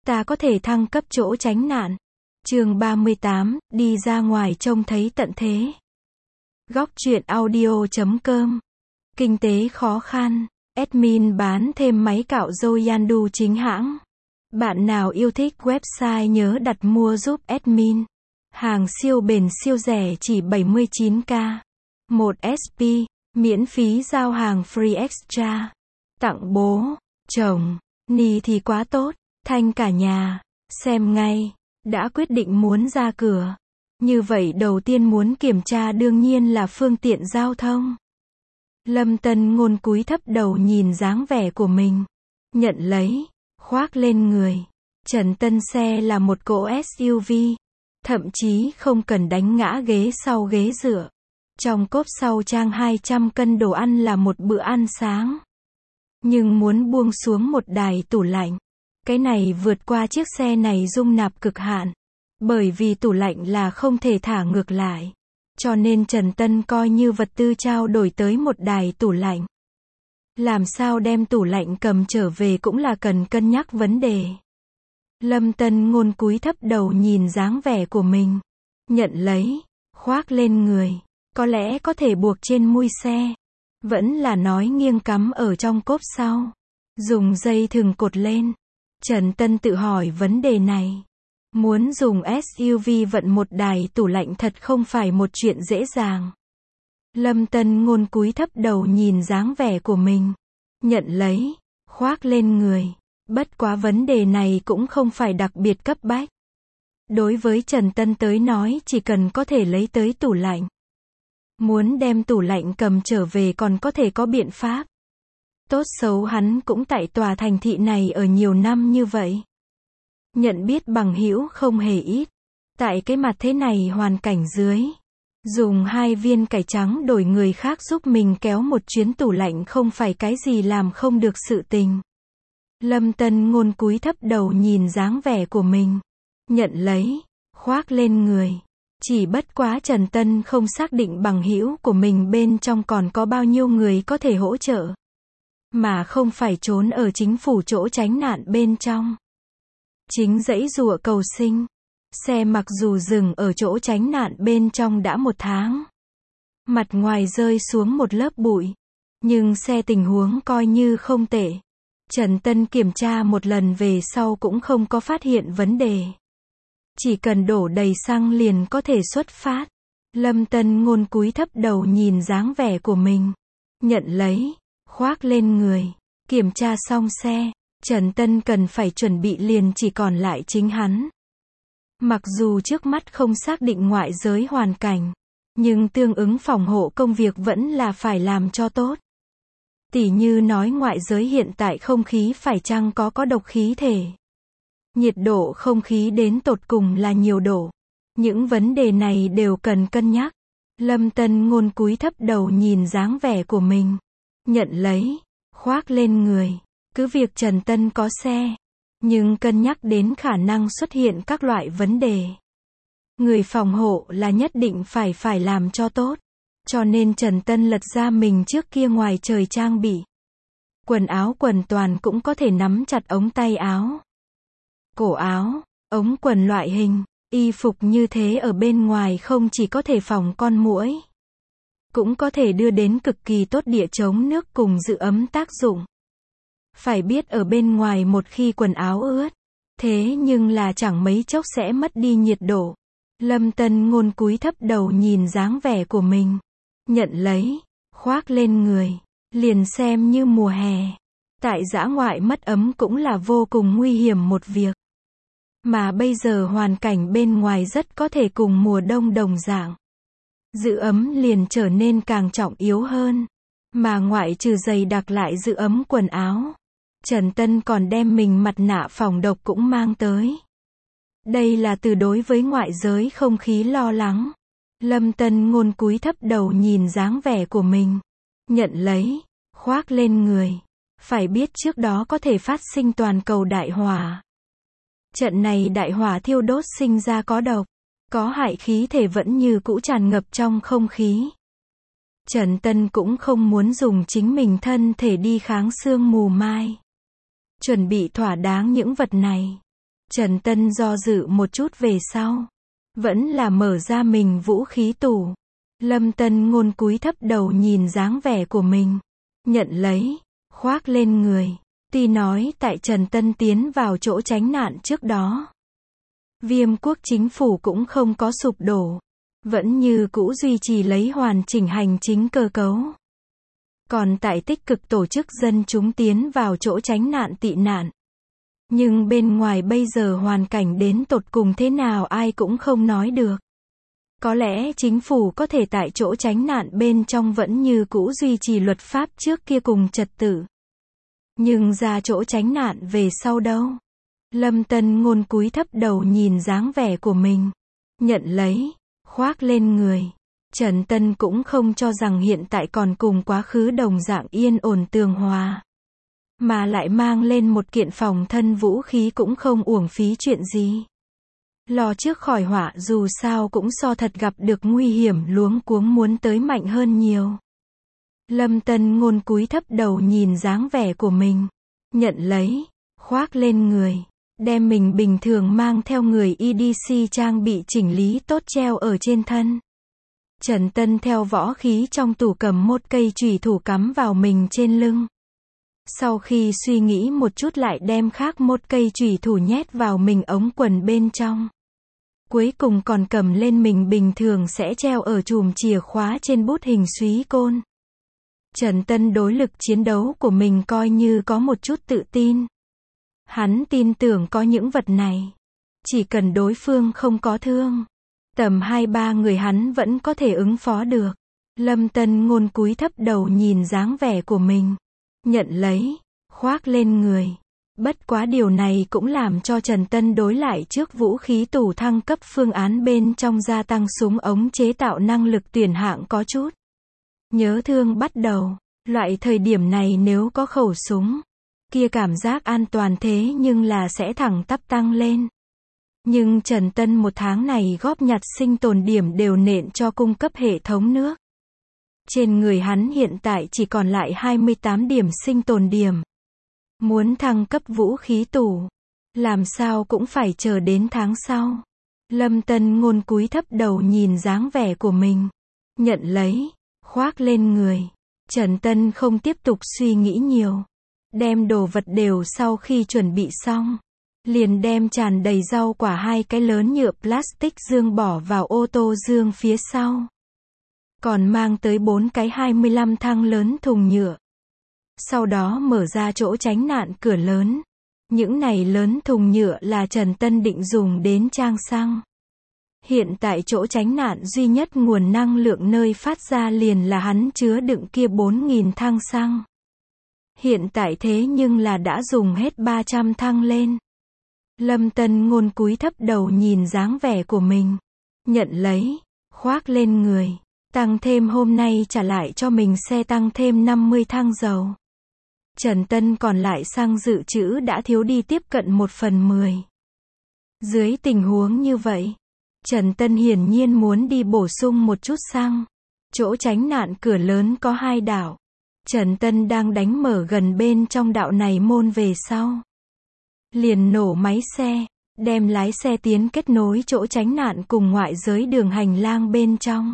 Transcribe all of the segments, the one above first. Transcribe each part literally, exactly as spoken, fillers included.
ta có thể thăng cấp chỗ tránh nạn. Chương ba mươi tám, đi ra ngoài trông thấy tận thế. Góc truyện audio chấm com. Kinh tế khó khăn. Admin bán thêm máy cạo râu Yandu chính hãng. Bạn nào yêu thích website nhớ đặt mua giúp admin. Hàng siêu bền siêu rẻ chỉ bảy mươi chín k. một ét pê, miễn phí giao hàng free extra. Tặng bố, chồng, ni thì quá tốt, thanh cả nhà. Xem ngay, đã quyết định muốn ra cửa. Như vậy đầu tiên muốn kiểm tra đương nhiên là phương tiện giao thông. Lâm Tân Ngôn cúi thấp đầu nhìn dáng vẻ của mình. Nhận lấy, khoác lên người. Trần Tân xe là một cỗ ét u vê. Thậm chí không cần đánh ngã ghế sau ghế dựa. Trong cốp sau trang hai trăm cân đồ ăn là một bữa ăn sáng. Nhưng muốn buông xuống một đài tủ lạnh. Cái này vượt qua chiếc xe này dung nạp cực hạn. Bởi vì tủ lạnh là không thể thả ngược lại. Cho nên Trần Tân coi như vật tư trao đổi tới một đài tủ lạnh. Làm sao đem tủ lạnh cầm trở về cũng là cần cân nhắc vấn đề. Lâm Tân Ngôn cúi thấp đầu nhìn dáng vẻ của mình. Nhận lấy, khoác lên người. Có lẽ có thể buộc trên mui xe. Vẫn là nói nghiêng cắm ở trong cốp sau. Dùng dây thừng cột lên. Trần Tân tự hỏi vấn đề này. Muốn dùng ét u vê vận một đài tủ lạnh thật không phải một chuyện dễ dàng. Lâm Tân Ngôn cúi thấp đầu nhìn dáng vẻ của mình. Nhận lấy, khoác lên người. Bất quá vấn đề này cũng không phải đặc biệt cấp bách. Đối với Trần Tân tới nói chỉ cần có thể lấy tới tủ lạnh. Muốn đem tủ lạnh cầm trở về còn có thể có biện pháp. Tốt xấu hắn cũng tại tòa thành thị này ở nhiều năm như vậy. Nhận biết bằng hữu không hề ít. Tại cái mặt thế này hoàn cảnh dưới. Dùng hai viên cải trắng đổi người khác giúp mình kéo một chuyến tủ lạnh không phải cái gì làm không được sự tình. Lâm Tân Ngôn cúi thấp đầu nhìn dáng vẻ của mình. Nhận lấy, khoác lên người. Chỉ bất quá Trần Tân không xác định bằng hữu của mình bên trong còn có bao nhiêu người có thể hỗ trợ. Mà không phải trốn ở chính phủ chỗ tránh nạn bên trong. Chính giãy giụa cầu sinh. Xe mặc dù dừng ở chỗ tránh nạn bên trong đã một tháng. Mặt ngoài rơi xuống một lớp bụi. Nhưng xe tình huống coi như không tệ. Trần Tân kiểm tra một lần về sau cũng không có phát hiện vấn đề. Chỉ cần đổ đầy xăng liền có thể xuất phát. Lâm Tân Ngôn cúi thấp đầu nhìn dáng vẻ của mình. Nhận lấy, khoác lên người. Kiểm tra xong xe. Trần Tân cần phải chuẩn bị liền chỉ còn lại chính hắn. Mặc dù trước mắt không xác định ngoại giới hoàn cảnh. Nhưng tương ứng phòng hộ công việc vẫn là phải làm cho tốt. Tỉ như nói ngoại giới hiện tại không khí phải chăng có có độc khí thể. Nhiệt độ không khí đến tột cùng là nhiều độ. Những vấn đề này đều cần cân nhắc. Lâm Tân Ngôn cúi thấp đầu nhìn dáng vẻ của mình. Nhận lấy, khoác lên người. Cứ việc Trần Tân có xe. Nhưng cân nhắc đến khả năng xuất hiện các loại vấn đề. Người phòng hộ là nhất định phải phải làm cho tốt. Cho nên Trần Tân lật ra mình trước kia ngoài trời trang bị. Quần áo quần toàn cũng có thể nắm chặt ống tay áo. Cổ áo, ống quần loại hình, y phục như thế ở bên ngoài không chỉ có thể phòng con muỗi. Cũng có thể đưa đến cực kỳ tốt địa chống nước cùng giữ ấm tác dụng. Phải biết ở bên ngoài một khi quần áo ướt. Thế nhưng là chẳng mấy chốc sẽ mất đi nhiệt độ. Lâm Tân Ngôn cúi thấp đầu nhìn dáng vẻ của mình. Nhận lấy, khoác lên người. Liền xem như mùa hè. Tại dã ngoại mất ấm cũng là vô cùng nguy hiểm một việc. Mà bây giờ hoàn cảnh bên ngoài rất có thể cùng mùa đông đồng dạng. Giữ ấm liền trở nên càng trọng yếu hơn. Mà ngoại trừ dày đặc lại giữ ấm quần áo. Trần Tân còn đem mình mặt nạ phòng độc cũng mang tới. Đây là từ đối với ngoại giới không khí lo lắng. Lâm Tân Ngôn cúi thấp đầu nhìn dáng vẻ của mình. Nhận lấy, khoác lên người. Phải biết trước đó có thể phát sinh toàn cầu đại hỏa. Trận này đại hỏa thiêu đốt sinh ra có độc. Có hại khí thể vẫn như cũ tràn ngập trong không khí. Trần Tân cũng không muốn dùng chính mình thân thể đi kháng sương mù mai. Chuẩn bị thỏa đáng những vật này. Trần Tân do dự một chút về sau. Vẫn là mở ra mình vũ khí tủ. Lâm Tân Ngôn cúi thấp đầu nhìn dáng vẻ của mình. Nhận lấy, khoác lên người. Tuy nói tại Trần Tân tiến vào chỗ tránh nạn trước đó, Viêm quốc chính phủ cũng không có sụp đổ. Vẫn như cũ duy trì lấy hoàn chỉnh hành chính cơ cấu. Còn tại tích cực tổ chức dân chúng tiến vào chỗ tránh nạn tị nạn. Nhưng bên ngoài bây giờ hoàn cảnh đến tột cùng thế nào ai cũng không nói được. Có lẽ chính phủ có thể tại chỗ tránh nạn bên trong vẫn như cũ duy trì luật pháp trước kia cùng trật tự. Nhưng ra chỗ tránh nạn về sau đâu? Lâm Tân Ngôn cúi thấp đầu nhìn dáng vẻ của mình. Nhận lấy, khoác lên người. Trần Tân cũng không cho rằng hiện tại còn cùng quá khứ đồng dạng yên ổn tường hòa. Mà lại mang lên một kiện phòng thân vũ khí cũng không uổng phí chuyện gì. Lo trước khỏi họa dù sao cũng so thật gặp được nguy hiểm luống cuống muốn tới mạnh hơn nhiều. Lâm Tân Ngôn cúi thấp đầu nhìn dáng vẻ của mình. Nhận lấy, khoác lên người. Đem mình bình thường mang theo người e đê xê trang bị chỉnh lý tốt treo ở trên thân. Trần Tân theo võ khí trong tủ cầm một cây chùy thủ cắm vào mình trên lưng. Sau khi suy nghĩ một chút lại đem khác một cây chùy thủ nhét vào mình ống quần bên trong. Cuối cùng còn cầm lên mình bình thường sẽ treo ở chùm chìa khóa trên bút hình súy côn. Trần Tân đối lực chiến đấu của mình coi như có một chút tự tin. Hắn tin tưởng có những vật này. Chỉ cần đối phương không có thương. Tầm hai ba người hắn vẫn có thể ứng phó được. Lâm Tân Ngôn cúi thấp đầu nhìn dáng vẻ của mình. Nhận lấy, khoác lên người. Bất quá điều này cũng làm cho Trần Tân đối lại trước vũ khí tủ thăng cấp phương án bên trong gia tăng súng ống chế tạo năng lực tuyển hạng có chút nhớ thương bắt đầu. Loại thời điểm này nếu có khẩu súng, kia cảm giác an toàn thế nhưng là sẽ thẳng tắp tăng lên. Nhưng Trần Tân một tháng này góp nhặt sinh tồn điểm đều nện cho cung cấp hệ thống nước. Trên người hắn hiện tại chỉ còn lại hai mươi tám điểm sinh tồn điểm. Muốn thăng cấp vũ khí tủ, làm sao cũng phải chờ đến tháng sau. Lâm Tân Ngôn cúi thấp đầu nhìn dáng vẻ của mình. Nhận lấy, khoác lên người. Trần Tân không tiếp tục suy nghĩ nhiều. Đem đồ vật đều sau khi chuẩn bị xong. Liền đem tràn đầy rau quả hai cái lớn nhựa plastic dương bỏ vào ô tô dương phía sau. Còn mang tới bốn cái hai mươi lăm thăng lớn thùng nhựa. Sau đó mở ra chỗ tránh nạn cửa lớn. Những này lớn thùng nhựa là Trần Tân định dùng đến trang xăng. Hiện tại chỗ tránh nạn duy nhất nguồn năng lượng nơi phát ra liền là hắn chứa đựng kia bốn nghìn thăng xăng. Hiện tại thế nhưng là đã dùng hết ba trăm thăng lên. Lâm Tân Ngôn cúi thấp đầu nhìn dáng vẻ của mình. Nhận lấy, khoác lên người. Tăng thêm hôm nay trả lại cho mình xe tăng thêm năm mươi thăng dầu. Trần Tân còn lại xăng dự trữ đã thiếu đi tiếp cận một phần mười. Dưới tình huống như vậy, Trần Tân hiển nhiên muốn đi bổ sung một chút xăng. Chỗ tránh nạn cửa lớn có hai đạo. Trần Tân đang đánh mở gần bên trong đạo này môn về sau. Liền nổ máy xe, đem lái xe tiến kết nối chỗ tránh nạn cùng ngoại giới đường hành lang bên trong.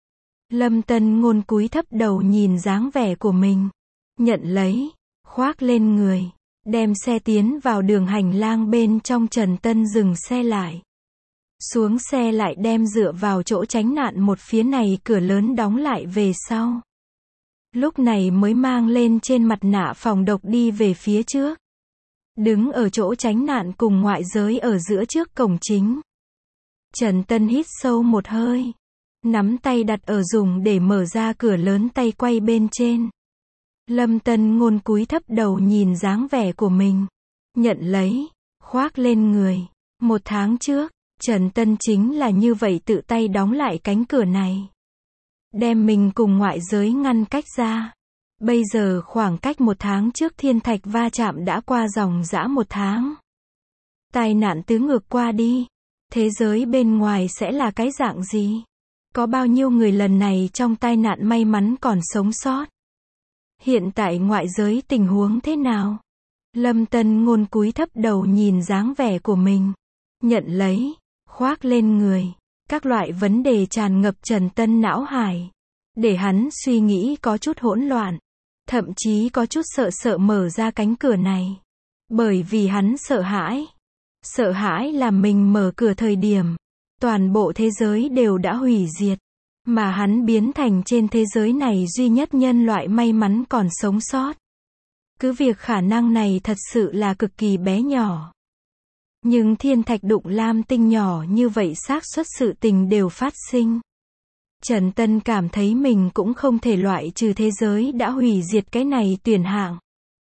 Lâm Tân Ngôn cúi thấp đầu nhìn dáng vẻ của mình. Nhận lấy, khoác lên người. Đem xe tiến vào đường hành lang bên trong. Trần Tân dừng xe lại. Xuống xe lại đem dựa vào chỗ tránh nạn một phía này cửa lớn đóng lại về sau. Lúc này mới mang lên trên mặt nạ phòng độc đi về phía trước. Đứng ở chỗ tránh nạn cùng ngoại giới ở giữa trước cổng chính. Trần Tân hít sâu một hơi. Nắm tay đặt ở dùng để mở ra cửa lớn tay quay bên trên. Lâm Tân Ngôn cúi thấp đầu nhìn dáng vẻ của mình. Nhận lấy, khoác lên người. Một tháng trước, Trần Tân chính là như vậy tự tay đóng lại cánh cửa này. Đem mình cùng ngoại giới ngăn cách ra. Bây giờ khoảng cách một tháng trước thiên thạch va chạm đã qua dòng dã một tháng. Tai nạn tứ ngược qua đi. Thế giới bên ngoài sẽ là cái dạng gì? Có bao nhiêu người lần này trong tai nạn may mắn còn sống sót? Hiện tại ngoại giới tình huống thế nào? Lâm Tân Ngôn cúi thấp đầu nhìn dáng vẻ của mình. Nhận lấy, khoác lên người. Các loại vấn đề tràn ngập Trần Tân não hải. Để hắn suy nghĩ có chút hỗn loạn. Thậm chí có chút sợ sợ mở ra cánh cửa này. Bởi vì hắn sợ hãi. Sợ hãi là mình mở cửa thời điểm. Toàn bộ thế giới đều đã hủy diệt. Mà hắn biến thành trên thế giới này duy nhất nhân loại may mắn còn sống sót. Cứ việc khả năng này thật sự là cực kỳ bé nhỏ. Nhưng thiên thạch đụng lam tinh nhỏ như vậy xác suất sự tình đều phát sinh. Trần Tân cảm thấy mình cũng không thể loại trừ thế giới đã hủy diệt cái này tuyển hạng.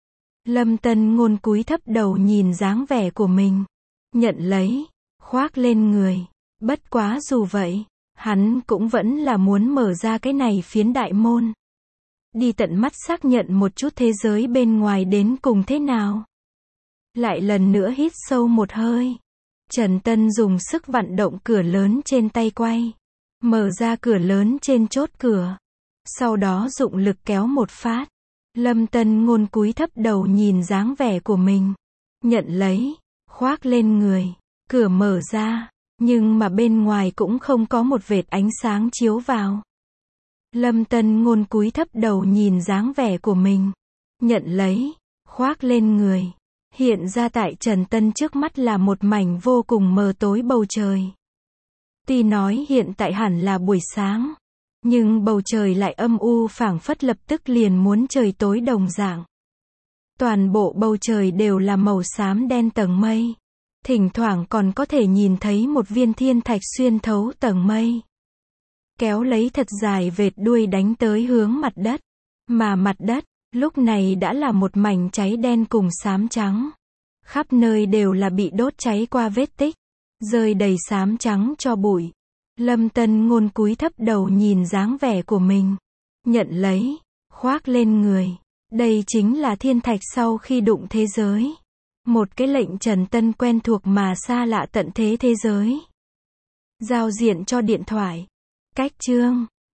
Lâm Tân Ngôn cúi thấp đầu nhìn dáng vẻ của mình. Nhận lấy, khoác lên người. Bất quá dù vậy, hắn cũng vẫn là muốn mở ra cái này phiến đại môn. Đi tận mắt xác nhận một chút thế giới bên ngoài đến cùng thế nào. Lại lần nữa hít sâu một hơi. Trần Tân dùng sức vặn động cửa lớn trên tay quay. Mở ra cửa lớn trên chốt cửa. Sau đó dụng lực kéo một phát. Lâm Tân Ngôn cúi thấp đầu nhìn dáng vẻ của mình. Nhận lấy, khoác lên người. Cửa mở ra, nhưng mà bên ngoài cũng không có một vệt ánh sáng chiếu vào. Lâm Tân Ngôn cúi thấp đầu nhìn dáng vẻ của mình. Nhận lấy, khoác lên người. Hiện ra tại Trần Tân trước mắt là một mảnh vô cùng mờ tối bầu trời. Tuy nói hiện tại hẳn là buổi sáng, nhưng bầu trời lại âm u phảng phất lập tức liền muốn trời tối đồng dạng. Toàn bộ bầu trời đều là màu xám đen tầng mây. Thỉnh thoảng còn có thể nhìn thấy một viên thiên thạch xuyên thấu tầng mây. Kéo lấy thật dài vệt đuôi đánh tới hướng mặt đất. Mà mặt đất, lúc này đã là một mảnh cháy đen cùng xám trắng. Khắp nơi đều là bị đốt cháy qua vết tích. Rơi đầy xám trắng cho bụi. Lâm Tân Ngôn cúi thấp đầu nhìn dáng vẻ của mình. Nhận lấy, khoác lên người. Đây chính là thiên thạch sau khi đụng thế giới. Một cái lệnh Trần Tân quen thuộc mà xa lạ tận thế thế giới. Giao diện cho điện thoại. Cách chương